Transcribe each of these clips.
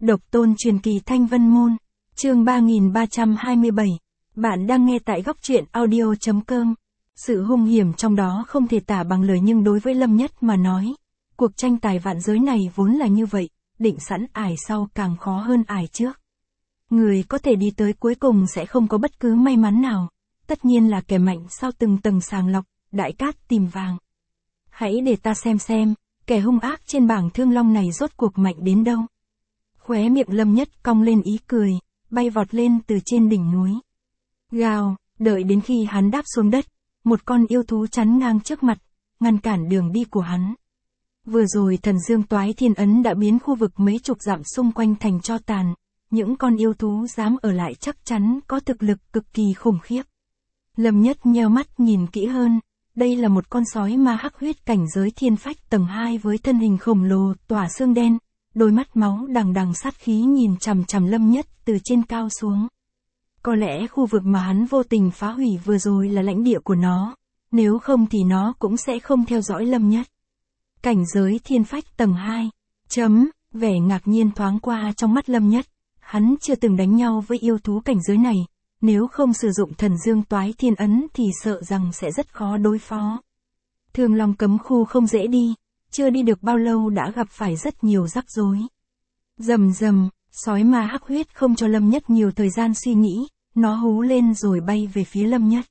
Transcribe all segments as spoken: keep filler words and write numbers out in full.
Độc tôn truyền kỳ Thanh Vân Môn, chương ba nghìn ba trăm hai mươi bảy. Bạn đang nghe tại góc truyện audio chấm com. Sự hung hiểm trong đó không thể tả bằng lời, nhưng đối với Lâm Nhất mà nói, cuộc tranh tài vạn giới này vốn là như vậy, định sẵn ải sau càng khó hơn ải trước. Người có thể đi tới cuối cùng sẽ không có bất cứ may mắn nào, tất nhiên là kẻ mạnh sau từng tầng sàng lọc, đại cát tìm vàng. Hãy để ta xem xem, kẻ hung ác trên bảng Thương Long này rốt cuộc mạnh đến đâu. Khóe miệng Lâm Nhất cong lên ý cười, bay vọt lên từ trên đỉnh núi. Gào, đợi đến khi hắn đáp xuống đất, một con yêu thú chắn ngang trước mặt, ngăn cản đường đi của hắn. Vừa rồi Thần Dương Toái Thiên Ấn đã biến khu vực mấy chục dặm xung quanh thành tro tàn, những con yêu thú dám ở lại chắc chắn có thực lực cực kỳ khủng khiếp. Lâm Nhất nheo mắt nhìn kỹ hơn, đây là một con sói ma hắc huyết cảnh giới thiên phách tầng hai với thân hình khổng lồ tỏa xương đen, đôi mắt máu đằng đằng sát khí nhìn chằm chằm Lâm Nhất từ trên cao xuống. Có lẽ khu vực mà hắn vô tình phá hủy vừa rồi là lãnh địa của nó, nếu không thì nó cũng sẽ không theo dõi Lâm Nhất. Cảnh giới thiên phách tầng hai, chấm, vẻ ngạc nhiên thoáng qua trong mắt Lâm Nhất, hắn chưa từng đánh nhau với yêu thú cảnh giới này, nếu không sử dụng Thần Dương Toái Thiên Ấn thì sợ rằng sẽ rất khó đối phó. Thương Long cấm khu không dễ đi, chưa đi được bao lâu đã gặp phải rất nhiều rắc rối. Rầm rầm, sói ma hắc huyết không cho Lâm Nhất nhiều thời gian suy nghĩ, nó hú lên rồi bay về phía Lâm Nhất.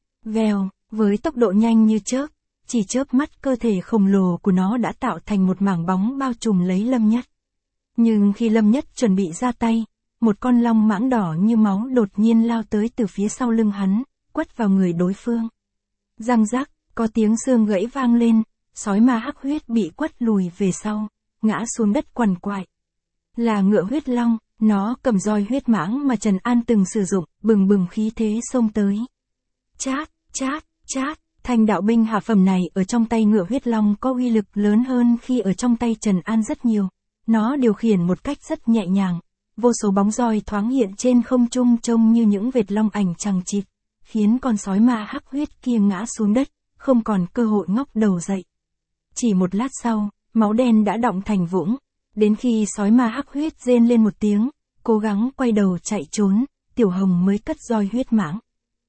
Vèo, với tốc độ nhanh như chớp, chỉ chớp mắt cơ thể khổng lồ của nó đã tạo thành một mảng bóng bao trùm lấy Lâm Nhất. Nhưng khi Lâm Nhất chuẩn bị ra tay, một con long mãng đỏ như máu đột nhiên lao tới từ phía sau lưng hắn, quất vào người đối phương. Răng rắc, có tiếng xương gãy vang lên, sói ma hắc huyết bị quất lùi về sau, ngã xuống đất quằn quại. Là ngựa huyết long, nó cầm roi huyết mãng mà Trần An từng sử dụng, bừng bừng khí thế xông tới. Chát, chát, chát, thanh đạo binh hạ phẩm này ở trong tay ngựa huyết long có uy lực lớn hơn khi ở trong tay Trần An rất nhiều. Nó điều khiển một cách rất nhẹ nhàng, vô số bóng roi thoáng hiện trên không trung trông như những vệt long ảnh chằng chịt, khiến con sói ma hắc huyết kia ngã xuống đất, không còn cơ hội ngóc đầu dậy. Chỉ một lát sau, máu đen đã đọng thành vũng, đến khi sói ma hắc huyết rên lên một tiếng, cố gắng quay đầu chạy trốn, Tiểu Hồng mới cất roi huyết mãng.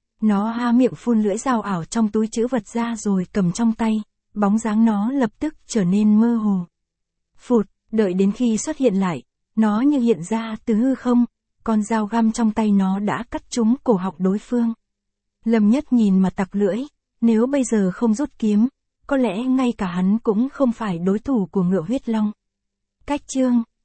Nó há miệng phun lưỡi dao ảo trong túi trữ vật ra rồi cầm trong tay, bóng dáng nó lập tức trở nên mơ hồ. Phụt, đợi đến khi xuất hiện lại, nó như hiện ra từ hư không, con dao găm trong tay nó đã cắt trúng cổ họng đối phương. Lâm Nhất nhìn mà tặc lưỡi, nếu bây giờ không rút kiếm, có lẽ ngay cả hắn cũng không phải đối thủ của ngựa huyết long. Cách chương